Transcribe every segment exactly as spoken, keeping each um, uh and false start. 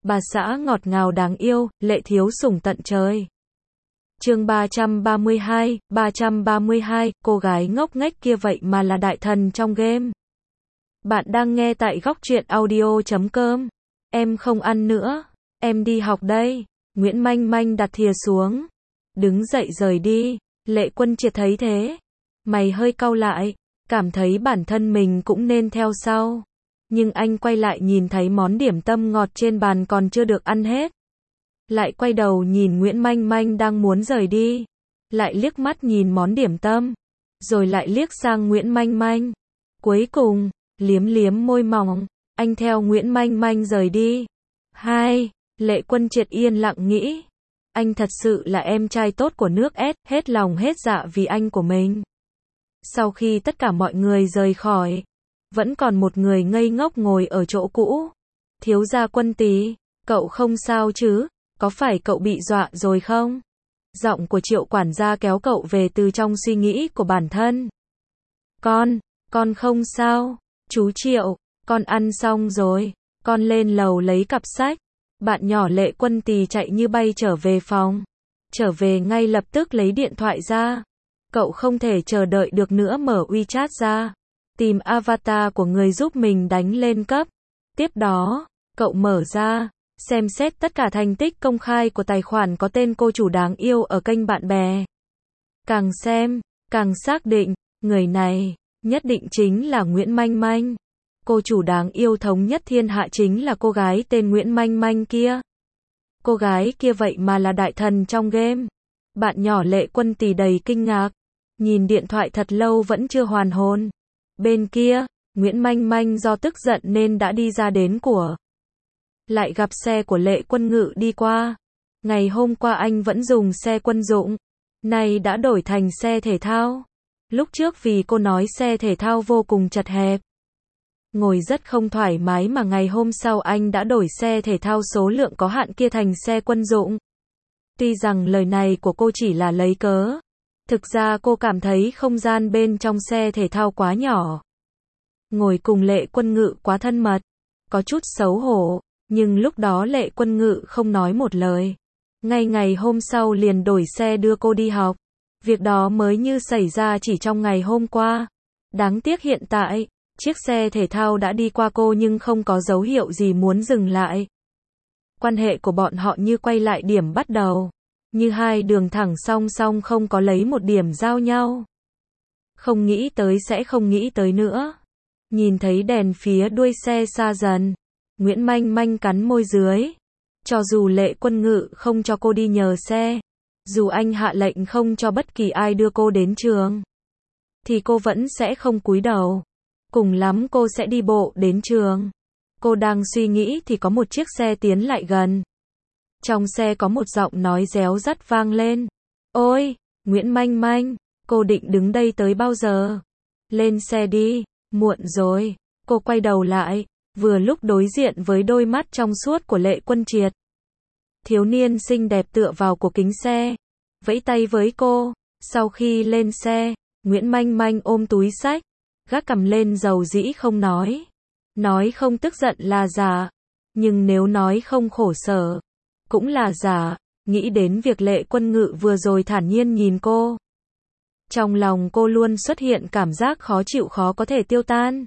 bà xã ngọt ngào đáng yêu, lệ thiếu sủng tận trời. Chương ba trăm ba mươi hai, ba trăm ba mươi hai, cô gái ngốc nghếch kia vậy mà là đại thần trong game. Bạn đang nghe tại góc truyện audio chấm com. Em không ăn nữa, em đi học đây. Nguyễn Manh Manh đặt thìa xuống, đứng dậy rời đi. Lệ Quân Triệt thấy thế, mày hơi cau lại, cảm thấy bản thân mình cũng nên theo sau. Nhưng anh quay lại nhìn thấy món điểm tâm ngọt trên bàn còn chưa được ăn hết. Lại quay đầu nhìn Nguyễn Manh Manh đang muốn rời đi. Lại liếc mắt nhìn món điểm tâm. Rồi lại liếc sang Nguyễn Manh Manh. Cuối cùng, liếm liếm môi mỏng, anh theo Nguyễn Manh Manh rời đi. Hai, Lệ Quân Triệt yên lặng nghĩ. Anh thật sự là em trai tốt của nước S, hết lòng hết dạ vì anh của mình. Sau khi tất cả mọi người rời khỏi, vẫn còn một người ngây ngốc ngồi ở chỗ cũ. Thiếu gia Quân Tý, cậu không sao chứ? Có phải cậu bị dọa rồi không? Giọng của Triệu quản gia kéo cậu về từ trong suy nghĩ của bản thân. Con, con không sao. Chú Triệu, con ăn xong rồi. Con lên lầu lấy cặp sách. Bạn nhỏ Lệ Quân Tý chạy như bay trở về phòng. Trở về ngay lập tức lấy điện thoại ra. Cậu không thể chờ đợi được nữa, mở WeChat ra. Tìm avatar của người giúp mình đánh lên cấp. Tiếp đó, cậu mở ra, xem xét tất cả thành tích công khai của tài khoản có tên cô chủ đáng yêu ở kênh bạn bè. Càng xem, càng xác định, người này, nhất định chính là Nguyễn Manh Manh. Cô chủ đáng yêu thống nhất thiên hạ chính là cô gái tên Nguyễn Manh Manh kia. Cô gái kia vậy mà là đại thần trong game. Bạn nhỏ Lệ Quân Tý đầy kinh ngạc, nhìn điện thoại thật lâu vẫn chưa hoàn hồn. Bên kia, Nguyễn Manh Manh do tức giận nên đã đi ra đến của. Lại gặp xe của Lệ Quân Ngự đi qua. Ngày hôm qua anh vẫn dùng xe quân dụng, nay đã đổi thành xe thể thao. Lúc trước vì cô nói xe thể thao vô cùng chật hẹp, ngồi rất không thoải mái, mà ngày hôm sau anh đã đổi xe thể thao số lượng có hạn kia thành xe quân dụng. Tuy rằng lời này của cô chỉ là lấy cớ, thực ra cô cảm thấy không gian bên trong xe thể thao quá nhỏ. Ngồi cùng Lệ Quân Ngự quá thân mật, có chút xấu hổ, nhưng lúc đó Lệ Quân Ngự không nói một lời. Ngay ngày hôm sau liền đổi xe đưa cô đi học. Việc đó mới như xảy ra chỉ trong ngày hôm qua. Đáng tiếc hiện tại, chiếc xe thể thao đã đi qua cô nhưng không có dấu hiệu gì muốn dừng lại. Quan hệ của bọn họ như quay lại điểm bắt đầu. Như hai đường thẳng song song không có lấy một điểm giao nhau. Không nghĩ tới sẽ không nghĩ tới nữa. Nhìn thấy đèn phía đuôi xe xa dần, Nguyễn Manh Manh cắn môi dưới. Cho dù Lệ Quân Ngự không cho cô đi nhờ xe, dù anh hạ lệnh không cho bất kỳ ai đưa cô đến trường, thì cô vẫn sẽ không cúi đầu. Cùng lắm cô sẽ đi bộ đến trường. Cô đang suy nghĩ thì có một chiếc xe tiến lại gần. Trong xe có một giọng nói réo rắt vang lên. Ôi, Nguyễn Manh Manh, cô định đứng đây tới bao giờ? Lên xe đi, muộn rồi. Cô quay đầu lại, vừa lúc đối diện với đôi mắt trong suốt của Lệ Quân Triệt. Thiếu niên xinh đẹp tựa vào cổ kính xe, vẫy tay với cô. Sau khi lên xe, Nguyễn Manh Manh ôm túi xách, gác cằm lên dầu dĩ không nói. Nói không tức giận là giả, nhưng nếu nói không khổ sở, cũng là giả. Nghĩ đến việc Lệ Quân Ngự vừa rồi thản nhiên nhìn cô, trong lòng cô luôn xuất hiện cảm giác khó chịu khó có thể tiêu tan.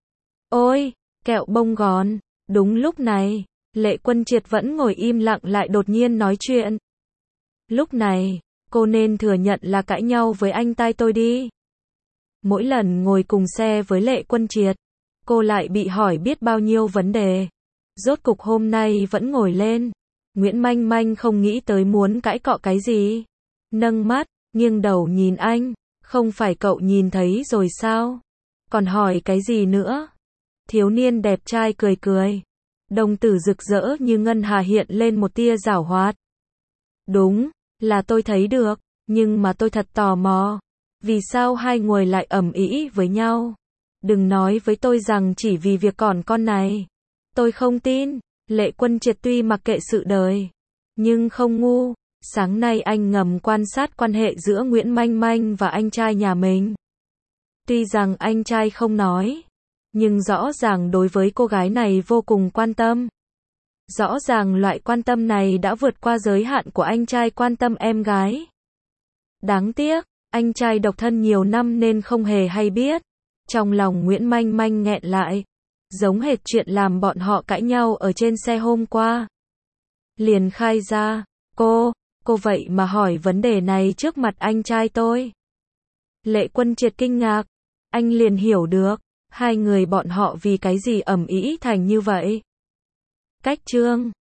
Ôi, kẹo bông gòn. Đúng lúc này, Lệ Quân Triệt vẫn ngồi im lặng lại đột nhiên nói chuyện. Lúc này, cô nên thừa nhận là cãi nhau với anh tai tôi đi. Mỗi lần ngồi cùng xe với Lệ Quân Triệt, cô lại bị hỏi biết bao nhiêu vấn đề. Rốt cục hôm nay vẫn ngồi lên. Nguyễn Manh Manh không nghĩ tới muốn cãi cọ cái gì. Nâng mắt, nghiêng đầu nhìn anh. Không phải cậu nhìn thấy rồi sao? Còn hỏi cái gì nữa? Thiếu niên đẹp trai cười cười. Đồng tử rực rỡ như ngân hà hiện lên một tia giảo hoạt. Đúng, là tôi thấy được, nhưng mà tôi thật tò mò. Vì sao hai người lại ầm ĩ với nhau? Đừng nói với tôi rằng chỉ vì việc còn con này. Tôi không tin. Lệ Quân Triệt tuy mặc kệ sự đời, nhưng không ngu. Sáng nay anh ngầm quan sát quan hệ giữa Nguyễn Manh Manh và anh trai nhà mình. Tuy rằng anh trai không nói, nhưng rõ ràng đối với cô gái này vô cùng quan tâm. Rõ ràng loại quan tâm này đã vượt qua giới hạn của anh trai quan tâm em gái. Đáng tiếc, anh trai độc thân nhiều năm nên không hề hay biết. Trong lòng Nguyễn Manh Manh nghẹn lại, giống hệt chuyện làm bọn họ cãi nhau ở trên xe hôm qua. Liền khai ra, cô, cô vậy mà hỏi vấn đề này trước mặt anh trai tôi. Lệ Quân Triệt kinh ngạc, anh liền hiểu được, hai người bọn họ vì cái gì ầm ĩ thành như vậy. Cách chương